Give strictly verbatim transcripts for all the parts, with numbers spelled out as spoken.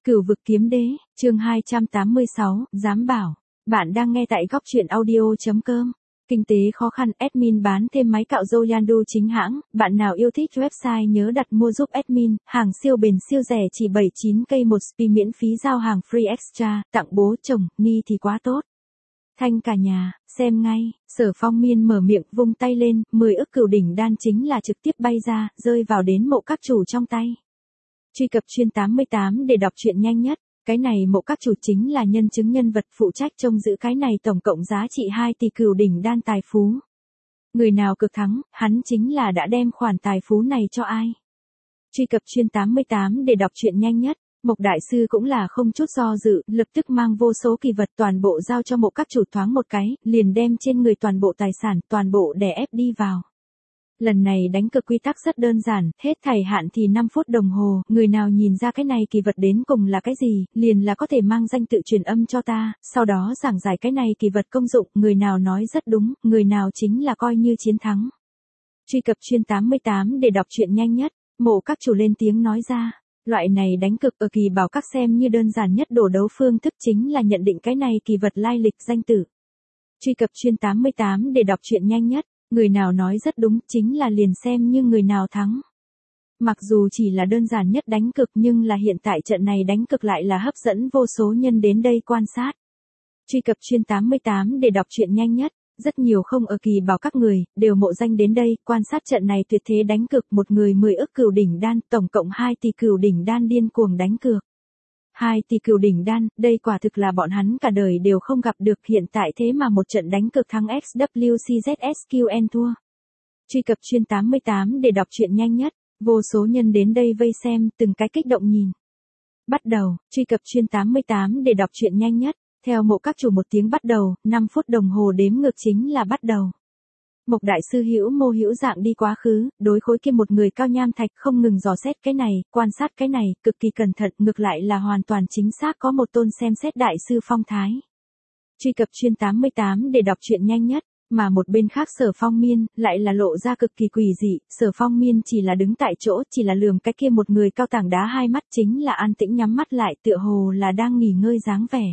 Cửu vực kiếm đế, chương hai trăm tám mươi sáu, dám bảo. Bạn đang nghe tại góc truyện audio.com. Kinh tế khó khăn, admin bán thêm máy cạo râu Yandu chính hãng. Bạn nào yêu thích website nhớ đặt mua giúp admin. Hàng siêu bền siêu rẻ chỉ bảy mươi chín k một spi, miễn phí giao hàng free extra. Tặng bố chồng, ni thì quá tốt. Thanh cả nhà, xem ngay. Sở Phong Miên mở miệng vung tay lên, mười ức cửu đỉnh đan chính là trực tiếp bay ra, rơi vào đến mộ các chủ trong tay. Truy cập chuyên tám mươi tám để đọc truyện nhanh nhất. Cái này mộ các chủ chính là nhân chứng nhân vật phụ trách trông giữ cái này, tổng cộng giá trị hai tỷ cửu đỉnh đan tài phú. Người nào cực thắng, hắn chính là đã đem khoản tài phú này cho ai. Truy cập chuyên tám mươi tám để đọc truyện nhanh nhất. Mộc đại sư cũng là không chút do dự, lập tức mang vô số kỳ vật toàn bộ giao cho mộ các chủ, thoáng một cái, liền đem trên người toàn bộ tài sản, toàn bộ đè ép đi vào. Lần này đánh cược quy tắc rất đơn giản, hết thảy hạn thì năm phút đồng hồ, người nào nhìn ra cái này kỳ vật đến cùng là cái gì, liền là có thể mang danh tự truyền âm cho ta, sau đó giảng giải cái này kỳ vật công dụng, người nào nói rất đúng, người nào chính là coi như chiến thắng. Truy cập chuyên tám mươi tám để đọc truyện nhanh nhất, mộ các chủ lên tiếng nói ra. Loại này đánh cực ở kỳ bảo các xem như đơn giản nhất đổ đấu phương thức, chính là nhận định cái này kỳ vật lai lịch danh tử. Truy cập chuyên tám mươi tám để đọc truyện nhanh nhất, người nào nói rất đúng chính là liền xem như người nào thắng. Mặc dù chỉ là đơn giản nhất đánh cực nhưng là hiện tại trận này đánh cực lại là hấp dẫn vô số nhân đến đây quan sát. Truy cập chuyên tám mươi tám để đọc truyện nhanh nhất. Rất nhiều không ở kỳ bảo các người, đều mộ danh đến đây, quan sát trận này tuyệt thế đánh cược, một người mười ức cửu đỉnh đan, tổng cộng hai tỷ cửu đỉnh đan điên cuồng đánh cược. hai tỷ cửu đỉnh đan, đây quả thực là bọn hắn cả đời đều không gặp được, hiện tại thế mà một trận đánh cược thắng ích vê xê zét ét quy en thua. Truy cập chuyên tám mươi tám để đọc truyện nhanh nhất, vô số nhân đến đây vây xem, từng cái kích động nhìn. Bắt đầu, truy cập chuyên tám mươi tám để đọc truyện nhanh nhất. Theo mộ các chủ một tiếng bắt đầu, năm phút đồng hồ đếm ngược chính là bắt đầu. Mộc đại sư hữu mô hữu dạng đi quá khứ, đối khối kia một người cao nham thạch không ngừng dò xét cái này, quan sát cái này, cực kỳ cẩn thận, ngược lại là hoàn toàn chính xác có một tôn xem xét đại sư phong thái. Truy cập chuyên tám mươi tám để đọc truyện nhanh nhất, mà một bên khác Sở Phong Miên, lại là lộ ra cực kỳ quỷ dị, Sở Phong Miên chỉ là đứng tại chỗ, chỉ là lườm cái kia một người cao tảng đá hai mắt, chính là an tĩnh nhắm mắt lại, tựa hồ là đang nghỉ ngơi dáng vẻ.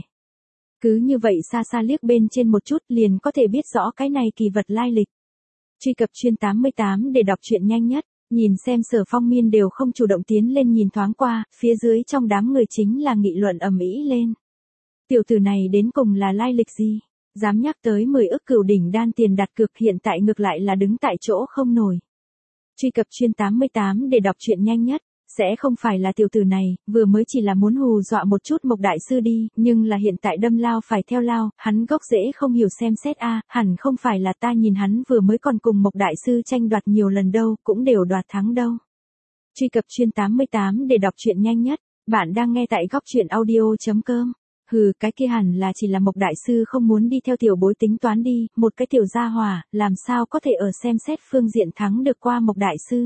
Cứ như vậy xa xa liếc bên trên một chút liền có thể biết rõ cái này kỳ vật lai lịch. Truy cập chuyên tám mươi tám để đọc truyện nhanh nhất, nhìn xem Sở Phong Miên đều không chủ động tiến lên nhìn thoáng qua, phía dưới trong đám người chính là nghị luận ầm ĩ lên. Tiểu tử này đến cùng là lai lịch gì? Dám nhắc tới mười ức cửu đỉnh đan tiền đặt cược, hiện tại ngược lại là đứng tại chỗ không nổi. Truy cập chuyên tám mươi tám để đọc truyện nhanh nhất. Sẽ không phải là tiểu tử này, vừa mới chỉ là muốn hù dọa một chút Mộc đại sư đi, nhưng là hiện tại đâm lao phải theo lao, hắn gốc rễ không hiểu xem xét a, à, hẳn không phải là ta nhìn hắn vừa mới còn cùng Mộc đại sư tranh đoạt nhiều lần đâu, cũng đều đoạt thắng đâu. Truy cập chuyên tám mươi tám để đọc truyện nhanh nhất, bạn đang nghe tại góc truyện audio.com. Hừ, cái kia hẳn là chỉ là Mộc đại sư không muốn đi theo tiểu bối tính toán đi, một cái tiểu gia hỏa, làm sao có thể ở xem xét phương diện thắng được qua Mộc đại sư.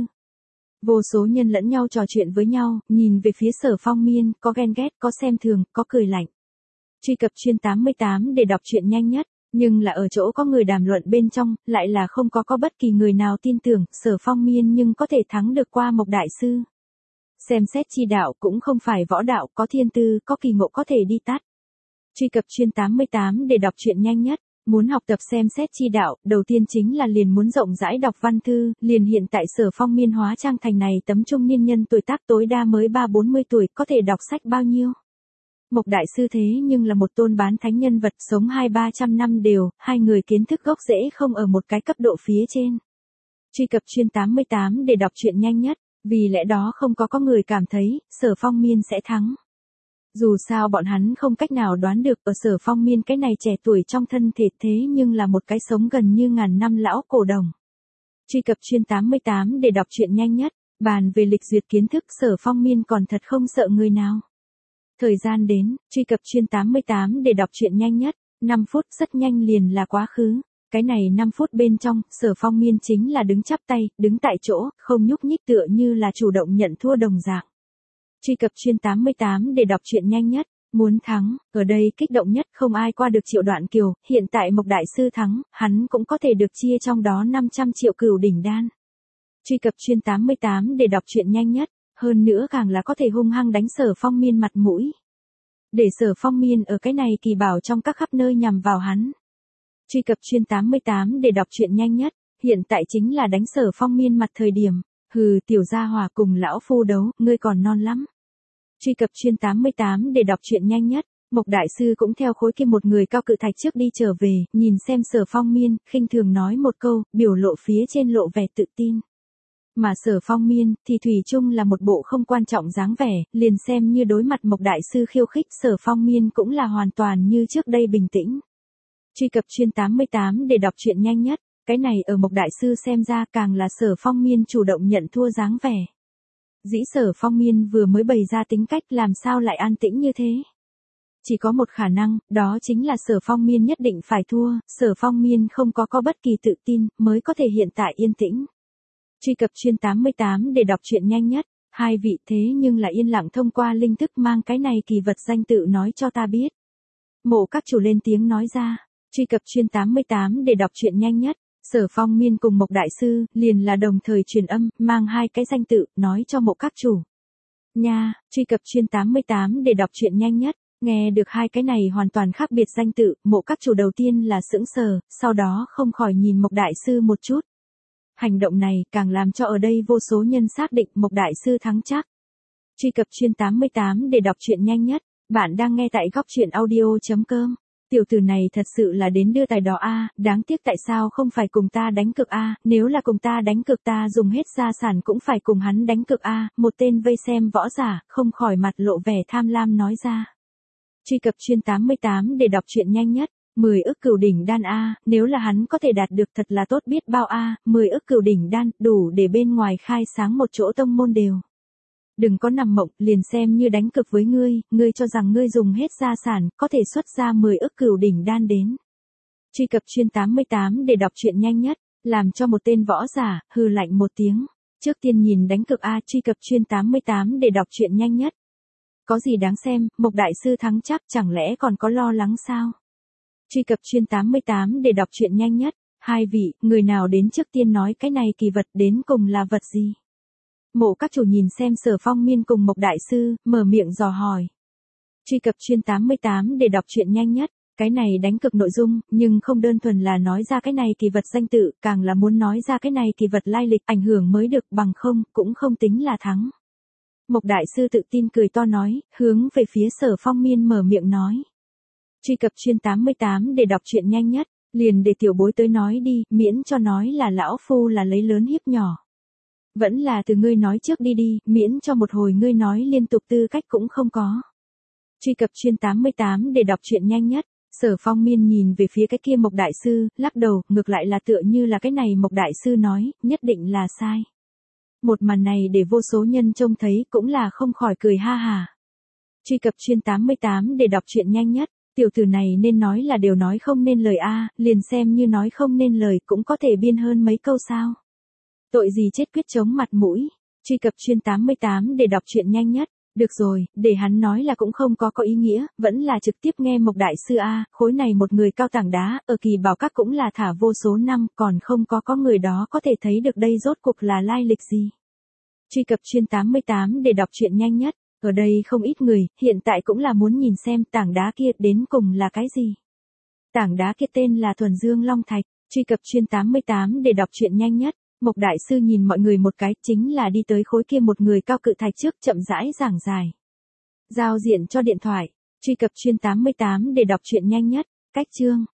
Vô số nhân lẫn nhau trò chuyện với nhau, nhìn về phía Sở Phong Miên, có ghen ghét, có xem thường, có cười lạnh. Truy cập chuyên tám mươi tám để đọc truyện nhanh nhất, nhưng là ở chỗ có người đàm luận bên trong, lại là không có có bất kỳ người nào tin tưởng, Sở Phong Miên nhưng có thể thắng được qua Mộc đại sư. Xem xét chi đạo cũng không phải võ đạo, có thiên tư, có kỳ ngộ có thể đi tắt. Truy cập chuyên tám mươi tám để đọc truyện nhanh nhất. Muốn học tập xem xét chi đạo, đầu tiên chính là liền muốn rộng rãi đọc văn thư, liền hiện tại Sở Phong Miên hóa trang thành này tấm trung niên nhân tuổi tác tối đa mới ba bốn mươi tuổi, có thể đọc sách bao nhiêu. Mộc đại sư thế nhưng là một tôn bán thánh nhân vật, sống hai ba trăm năm đều, hai người kiến thức gốc rễ không ở một cái cấp độ phía trên. Truy cập chuyên tám mươi tám để đọc truyện nhanh nhất, vì lẽ đó không có có người cảm thấy, Sở Phong Miên sẽ thắng. Dù sao bọn hắn không cách nào đoán được ở Sở Phong Miên cái này trẻ tuổi trong thân thể thế nhưng là một cái sống gần như ngàn năm lão cổ đồng. Truy cập chuyên tám mươi tám để đọc truyện nhanh nhất, bàn về lịch duyệt kiến thức Sở Phong Miên còn thật không sợ người nào. Thời gian đến, truy cập chuyên tám mươi tám để đọc truyện nhanh nhất, năm phút rất nhanh liền là quá khứ. Cái này năm phút bên trong, Sở Phong Miên chính là đứng chắp tay, đứng tại chỗ, không nhúc nhích tựa như là chủ động nhận thua đồng dạng. Truy cập chuyên tám mươi tám để đọc truyện nhanh nhất, muốn thắng, ở đây kích động nhất không ai qua được Triệu Đoạn Kiều, hiện tại Mộc đại sư thắng, hắn cũng có thể được chia trong đó năm trăm triệu cửu đỉnh đan. Truy cập chuyên tám mươi tám để đọc truyện nhanh nhất, Hơn nữa càng là có thể hung hăng đánh Sở Phong Miên mặt mũi. Để Sở Phong Miên ở cái này kỳ bảo trong các khắp nơi nhằm vào hắn. Truy cập chuyên tám mươi tám để đọc truyện nhanh nhất, hiện tại chính là đánh Sở Phong Miên mặt thời điểm. Hừ, tiểu gia hỏa cùng lão phu đấu, ngươi còn non lắm. Truy cập chuyên tám mươi tám để đọc truyện nhanh nhất, Mộc đại sư cũng theo khối kia một người cao cự thạch trước đi trở về, nhìn xem Sở Phong Miên, khinh thường nói một câu, biểu lộ phía trên lộ vẻ tự tin. Mà Sở Phong Miên thì thủy chung là một bộ không quan trọng dáng vẻ, liền xem như đối mặt Mộc đại sư khiêu khích, Sở Phong Miên cũng là hoàn toàn như trước đây bình tĩnh. Truy cập chuyên tám mươi tám để đọc truyện nhanh nhất, cái này ở Mộc đại sư xem ra càng là Sở Phong Miên chủ động nhận thua dáng vẻ. Dĩ Sở Phong Miên vừa mới bày ra tính cách làm sao lại an tĩnh như thế. Chỉ có một khả năng, đó chính là Sở Phong Miên nhất định phải thua, Sở Phong Miên không có có bất kỳ tự tin, mới có thể hiện tại yên tĩnh. Truy cập chuyên tám mươi tám để đọc truyện nhanh nhất, hai vị thế nhưng là yên lặng thông qua linh thức mang cái này kỳ vật danh tự nói cho ta biết. Mộ các chủ lên tiếng nói ra, truy cập chuyên tám mươi tám để đọc truyện nhanh nhất, Sở Phong Miên cùng Mộc đại sư, liền là đồng thời truyền âm, mang hai cái danh tự, nói cho mộ các chủ. Nha, truy cập chuyên tám mươi tám để đọc truyện nhanh nhất. Nghe được hai cái này hoàn toàn khác biệt danh tự, mộ các chủ đầu tiên là sững sờ, sau đó không khỏi nhìn Mộc đại sư một chút. Hành động này càng làm cho ở đây vô số nhân xác định Mộc đại sư thắng chắc. Truy cập chuyên tám mươi tám để đọc truyện nhanh nhất, bạn đang nghe tại góc truyện audio chấm com. Tiểu tử này thật sự là đến đưa tài đó a, đáng tiếc tại sao không phải cùng ta đánh cược a, nếu là cùng ta đánh cược ta dùng hết gia sản cũng phải cùng hắn đánh cược a, một tên vây xem võ giả, không khỏi mặt lộ vẻ tham lam nói ra. Truy cập chuyên tám mươi tám để đọc truyện nhanh nhất, mười ức cửu đỉnh đan a, nếu là hắn có thể đạt được thật là tốt biết bao a, mười ức cửu đỉnh đan, đủ để bên ngoài khai sáng một chỗ tông môn đều. Đừng có nằm mộng, liền xem như đánh cực với ngươi, ngươi cho rằng ngươi dùng hết gia sản, có thể xuất ra mười ức cửu đỉnh đan đến. Truy cập chuyên tám mươi tám để đọc truyện nhanh nhất, làm cho một tên võ giả, hừ lạnh một tiếng. Trước tiên nhìn đánh cực a, truy cập chuyên tám mươi tám để đọc truyện nhanh nhất. Có gì đáng xem, Mộc đại sư thắng chắc chẳng lẽ còn có lo lắng sao? Truy cập chuyên tám mươi tám để đọc truyện nhanh nhất, hai vị, người nào đến trước tiên nói cái này kỳ vật đến cùng là vật gì? Mộ các chủ nhìn xem Sở Phong Miên cùng Mộc đại sư, mở miệng dò hỏi. Truy cập chuyên tám mươi tám để đọc truyện nhanh nhất, cái này đánh cực nội dung, nhưng không đơn thuần là nói ra cái này kỳ vật danh tự, càng là muốn nói ra cái này kỳ vật lai lịch ảnh hưởng mới được, bằng không, cũng không tính là thắng. Mộc đại sư tự tin cười to nói, hướng về phía Sở Phong Miên mở miệng nói. Truy cập chuyên tám mươi tám để đọc truyện nhanh nhất, liền để tiểu bối tới nói đi, miễn cho nói là lão phu là lấy lớn hiếp nhỏ. Vẫn là từ ngươi nói trước đi đi, miễn cho một hồi ngươi nói liên tục tư cách cũng không có. Truy cập chuyên tám mươi tám để đọc truyện nhanh nhất, Sở Phong Miên nhìn về phía cái kia Mộc đại sư, lắc đầu, ngược lại là tựa như là cái này Mộc đại sư nói, nhất định là sai. Một màn này để vô số nhân trông thấy cũng là không khỏi cười ha hà. Truy cập chuyên tám mươi tám để đọc truyện nhanh nhất, tiểu tử này nên nói là đều nói không nên lời a, liền xem như nói không nên lời cũng có thể biên hơn mấy câu sao. Tội gì chết quyết chống mặt mũi. Truy cập chuyên tám mươi tám để đọc truyện nhanh nhất, được rồi, để hắn nói là cũng không có có ý nghĩa, vẫn là trực tiếp nghe Mộc đại sư a, khối này một người cao tảng đá, ở kỳ bảo các cũng là thả vô số năm, còn không có có người đó có thể thấy được đây rốt cuộc là lai lịch gì. Truy cập chuyên tám mươi tám để đọc truyện nhanh nhất, ở đây không ít người, hiện tại cũng là muốn nhìn xem tảng đá kia đến cùng là cái gì. Tảng đá kia tên là Thuần Dương Long Thạch, truy cập chuyên tám mươi tám để đọc truyện nhanh nhất, Mộc đại sư nhìn mọi người một cái, chính là đi tới khối kia một người cao cự thạch trước chậm rãi giảng giải. Giao diện cho điện thoại, truy cập chuyên tám mươi tám để đọc truyện nhanh nhất, cách chương.